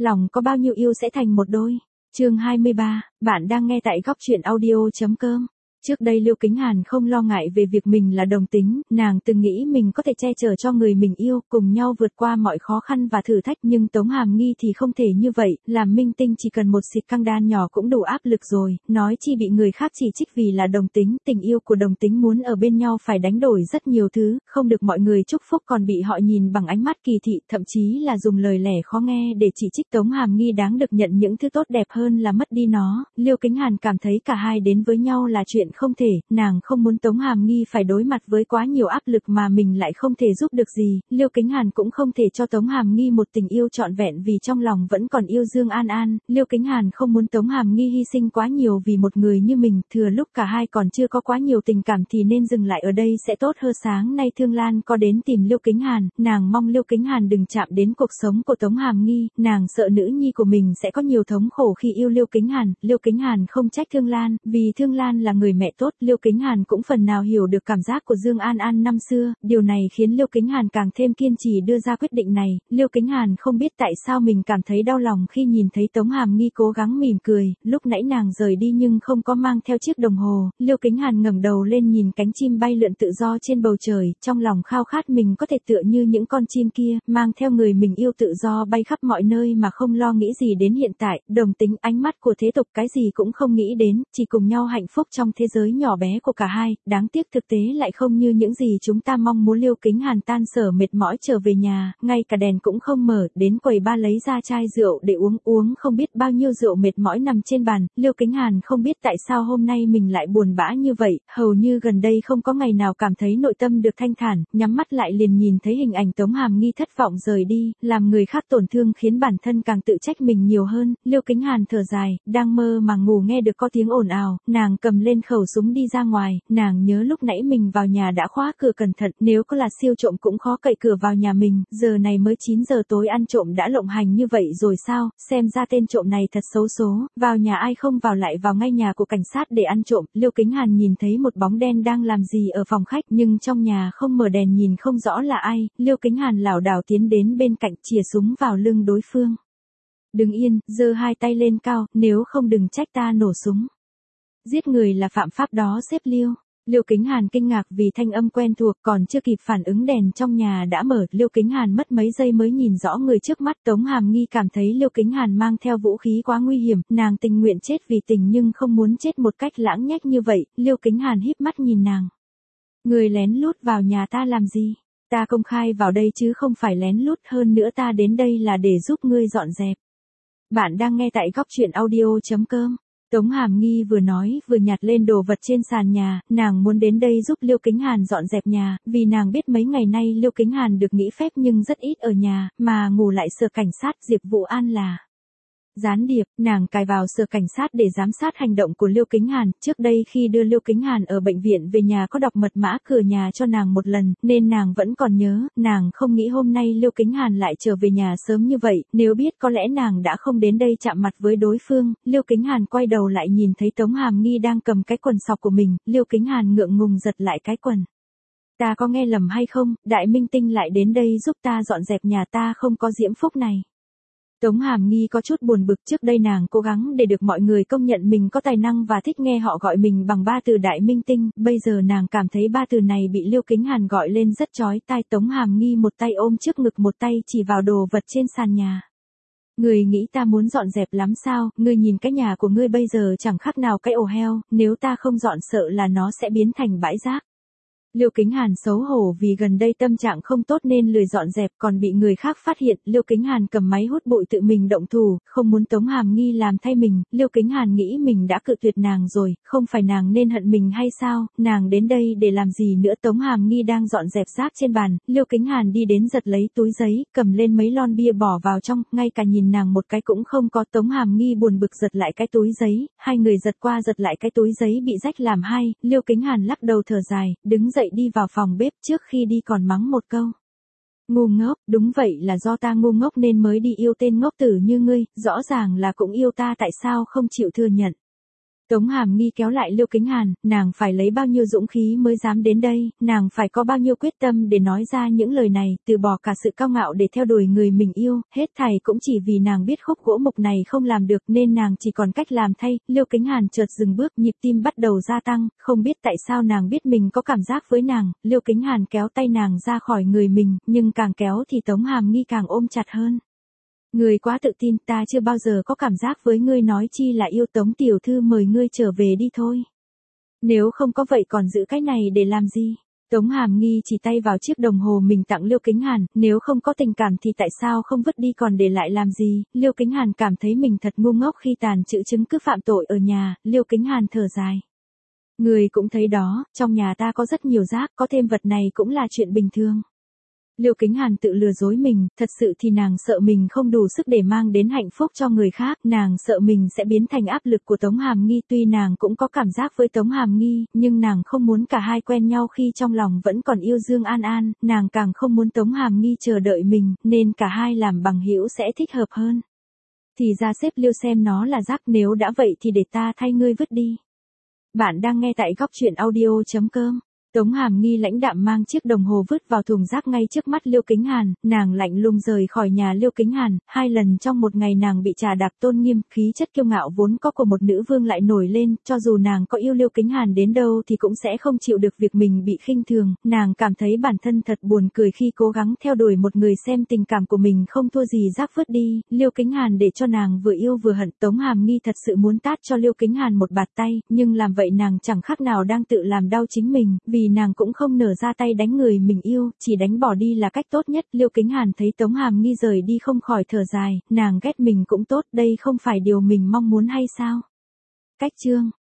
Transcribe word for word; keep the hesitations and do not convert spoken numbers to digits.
lòng có bao nhiêu yêu sẽ thành một đôi. Chương hai mươi ba, bạn đang nghe tại góc truyện audio.com. Trước đây Liêu Kính Hàn không lo ngại về việc mình là đồng tính, nàng từng nghĩ mình có thể che chở cho người mình yêu, cùng nhau vượt qua mọi khó khăn và thử thách, nhưng Tống Hàm Nghi thì không thể như vậy, làm minh tinh chỉ cần một xịt căng đan nhỏ cũng đủ áp lực rồi, nói chi bị người khác chỉ trích vì là đồng tính, tình yêu của đồng tính muốn ở bên nhau phải đánh đổi rất nhiều thứ, không được mọi người chúc phúc còn bị họ nhìn bằng ánh mắt kỳ thị, thậm chí là dùng lời lẽ khó nghe để chỉ trích Tống Hàm Nghi đáng được nhận những thứ tốt đẹp hơn là mất đi nó. Liêu Kính Hàn cảm thấy cả hai đến với nhau là chuyện không thể, nàng không muốn Tống Hàm Nghi phải đối mặt với quá nhiều áp lực mà mình lại không thể giúp được gì, Liêu Kính Hàn cũng không thể cho Tống Hàm Nghi một tình yêu trọn vẹn vì trong lòng vẫn còn yêu Dương An An, Liêu Kính Hàn không muốn Tống Hàm Nghi hy sinh quá nhiều vì một người như mình, thừa lúc cả hai còn chưa có quá nhiều tình cảm thì nên dừng lại ở đây sẽ tốt hơn. Sáng nay Thương Lan có đến tìm Liêu Kính Hàn, nàng mong Liêu Kính Hàn đừng chạm đến cuộc sống của Tống Hàm Nghi, nàng sợ nữ nhi của mình sẽ có nhiều thống khổ khi yêu Liêu Kính Hàn, Liêu Kính Hàn không trách Thương Lan, vì Thương Lan là người mẹ tốt, Liêu Kính Hàn cũng phần nào hiểu được cảm giác của Dương An An năm xưa, điều này khiến Liêu Kính Hàn càng thêm kiên trì đưa ra quyết định này. Liêu Kính Hàn không biết tại sao mình cảm thấy đau lòng khi nhìn thấy Tống Hàm Nghi cố gắng mỉm cười, lúc nãy nàng rời đi nhưng không có mang theo chiếc đồng hồ. Liêu Kính Hàn ngẩng đầu lên nhìn cánh chim bay lượn tự do trên bầu trời, trong lòng khao khát mình có thể tựa như những con chim kia, mang theo người mình yêu tự do bay khắp mọi nơi mà không lo nghĩ gì đến hiện tại, đồng tính, ánh mắt của thế tục cái gì cũng không nghĩ đến, chỉ cùng nhau hạnh phúc trong thế giới nhỏ bé của cả hai, đáng tiếc thực tế lại không như những gì chúng ta mong muốn. Liêu Kính Hàn tan sở mệt mỏi trở về nhà, ngay cả đèn cũng không mở, đến quầy ba lấy ra chai rượu để uống, uống không biết bao nhiêu rượu mệt mỏi nằm trên bàn. Liêu Kính Hàn không biết tại sao hôm nay mình lại buồn bã như vậy, hầu như gần đây không có ngày nào cảm thấy nội tâm được thanh thản, nhắm mắt lại liền nhìn thấy hình ảnh Tống Hàm Nghi thất vọng rời đi, làm người khác tổn thương khiến bản thân càng tự trách mình nhiều hơn. Liêu Kính Hàn thở dài, đang mơ mà ngủ nghe được có tiếng ồn ào, nàng cầm lên khẩu súng đi ra ngoài, nàng nhớ lúc nãy mình vào nhà đã khóa cửa cẩn thận, nếu có là siêu trộm cũng khó cậy cửa vào nhà mình, giờ này mới chín giờ tối ăn trộm đã lộng hành như vậy rồi sao, xem ra tên trộm này thật xấu số, vào nhà ai không vào lại vào ngay nhà của cảnh sát để ăn trộm. Liêu Kính Hàn nhìn thấy một bóng đen đang làm gì ở phòng khách nhưng trong nhà không mở đèn nhìn không rõ là ai, Liêu Kính Hàn lảo đảo tiến đến bên cạnh chìa súng vào lưng đối phương. Đứng yên, giơ hai tay lên cao, nếu không đừng trách ta nổ súng. Giết người là phạm pháp đó sếp Liêu. Liêu Kính Hàn kinh ngạc vì thanh âm quen thuộc, còn chưa kịp phản ứng đèn trong nhà đã mở, Liêu Kính Hàn mất mấy giây mới nhìn rõ người trước mắt. Tống Hàm Nghi cảm thấy Liêu Kính Hàn mang theo vũ khí quá nguy hiểm, nàng tình nguyện chết vì tình nhưng không muốn chết một cách lãng nhách như vậy. Liêu Kính Hàn híp mắt nhìn nàng. Người lén lút vào nhà ta làm gì? Ta công khai vào đây chứ không phải lén lút, hơn nữa ta đến đây là để giúp ngươi dọn dẹp. Bạn đang nghe tại góc truyện audio.com. Tống Hàm Nghi vừa nói vừa nhặt lên đồ vật trên sàn nhà, nàng muốn đến đây giúp Liêu Kính Hàn dọn dẹp nhà, vì nàng biết mấy ngày nay Liêu Kính Hàn được nghỉ phép nhưng rất ít ở nhà, mà ngủ lại sở cảnh sát. Diệp Vũ An là gián điệp, nàng cài vào sở cảnh sát để giám sát hành động của Liêu Kính Hàn. Trước đây khi đưa Liêu Kính Hàn ở bệnh viện về nhà có đọc mật mã cửa nhà cho nàng một lần, nên nàng vẫn còn nhớ, nàng không nghĩ hôm nay Liêu Kính Hàn lại trở về nhà sớm như vậy, nếu biết có lẽ nàng đã không đến đây chạm mặt với đối phương. Liêu Kính Hàn quay đầu lại nhìn thấy Tống Hàm Nghi đang cầm cái quần sọc của mình, Liêu Kính Hàn ngượng ngùng giật lại cái quần. Ta có nghe lầm hay không, đại minh tinh lại đến đây giúp ta dọn dẹp nhà ta không có diễm phúc này. Tống Hàm Nghi có chút buồn bực, trước đây nàng cố gắng để được mọi người công nhận mình có tài năng và thích nghe họ gọi mình bằng ba từ đại minh tinh, bây giờ nàng cảm thấy ba từ này bị Liêu Kính Hàn gọi lên rất chói tai. Tống Hàm Nghi một tay ôm trước ngực một tay chỉ vào đồ vật trên sàn nhà. Ngươi nghĩ ta muốn dọn dẹp lắm sao, ngươi nhìn cái nhà của ngươi bây giờ chẳng khác nào cái ổ heo, nếu ta không dọn sợ là nó sẽ biến thành bãi rác. Liêu Kính Hàn xấu hổ vì gần đây tâm trạng không tốt nên lười dọn dẹp, còn bị người khác phát hiện. Liêu Kính Hàn cầm máy hút bụi tự mình động thủ, không muốn Tống Hàm Nghi làm thay mình. Liêu Kính Hàn nghĩ mình đã cự tuyệt nàng rồi, không phải nàng nên hận mình hay sao, nàng đến đây để làm gì nữa. Tống Hàm Nghi đang dọn dẹp rác trên bàn, Liêu Kính Hàn đi đến giật lấy túi giấy, cầm lên mấy lon bia bỏ vào trong, ngay cả nhìn nàng một cái cũng không có. Tống Hàm Nghi buồn bực giật lại cái túi giấy, hai người giật qua giật lại cái túi giấy bị rách làm hai. Liêu Kính Hàn lắc đầu thở dài, đứng dậy đi vào phòng bếp, trước khi đi còn mắng một câu. Ngu ngốc, đúng vậy là do ta ngu ngốc nên mới đi yêu tên ngốc tử như ngươi, rõ ràng là cũng yêu ta tại sao không chịu thừa nhận. Tống Hàm Nghi kéo lại Liêu Kính Hàn, nàng phải lấy bao nhiêu dũng khí mới dám đến đây, nàng phải có bao nhiêu quyết tâm để nói ra những lời này, từ bỏ cả sự cao ngạo để theo đuổi người mình yêu, hết thảy cũng chỉ vì nàng biết khúc gỗ mục này không làm được nên nàng chỉ còn cách làm thay. Liêu Kính Hàn chợt dừng bước, nhịp tim bắt đầu gia tăng, không biết tại sao nàng biết mình có cảm giác với nàng. Liêu Kính Hàn kéo tay nàng ra khỏi người mình, nhưng càng kéo thì Tống Hàm Nghi càng ôm chặt hơn. Ngươi quá tự tin, ta chưa bao giờ có cảm giác với ngươi, nói chi là yêu. Tống tiểu thư mời ngươi trở về đi thôi. Nếu không có vậy còn giữ cái này để làm gì? Tống Hàm Nghi chỉ tay vào chiếc đồng hồ mình tặng Liêu Kính Hàn, nếu không có tình cảm thì tại sao không vứt đi còn để lại làm gì? Liêu Kính Hàn cảm thấy mình thật ngu ngốc khi tàn trữ chứng cứ phạm tội ở nhà. Liêu Kính Hàn thở dài. Ngươi cũng thấy đó, trong nhà ta có rất nhiều rác, có thêm vật này cũng là chuyện bình thường. Liêu Kính Hàn tự lừa dối mình, thật sự thì nàng sợ mình không đủ sức để mang đến hạnh phúc cho người khác, nàng sợ mình sẽ biến thành áp lực của Tống Hàm Nghi. Tuy nàng cũng có cảm giác với Tống Hàm Nghi, nhưng nàng không muốn cả hai quen nhau khi trong lòng vẫn còn yêu Dương An An, nàng càng không muốn Tống Hàm Nghi chờ đợi mình, nên cả hai làm bằng hữu sẽ thích hợp hơn. Thì ra xếp Liêu xem nó là rác, nếu đã vậy thì để ta thay ngươi vứt đi. Bạn đang nghe tại góc truyện audio chấm com. Tống Hàm Nghi lãnh đạm mang chiếc đồng hồ vứt vào thùng rác ngay trước mắt Liêu Kính Hàn, nàng lạnh lùng rời khỏi nhà Liêu Kính Hàn, hai lần trong một ngày nàng bị trà đạp tôn nghiêm, khí chất kiêu ngạo vốn có của một nữ vương lại nổi lên, cho dù nàng có yêu Liêu Kính Hàn đến đâu thì cũng sẽ không chịu được việc mình bị khinh thường, nàng cảm thấy bản thân thật buồn cười khi cố gắng theo đuổi một người xem tình cảm của mình không thua gì rác vứt đi. Liêu Kính Hàn để cho nàng vừa yêu vừa hận. Tống Hàm Nghi thật sự muốn tát cho Liêu Kính Hàn một bạt tay, nhưng làm vậy nàng chẳng khác nào đang tự làm đau chính mình, vì nàng cũng không nở ra tay đánh người mình yêu, chỉ đánh bỏ đi là cách tốt nhất. Liêu Kính Hàn thấy Tống Hàm Nghi rời đi không khỏi thở dài, nàng ghét mình cũng tốt, đây không phải điều mình mong muốn hay sao? Cách chương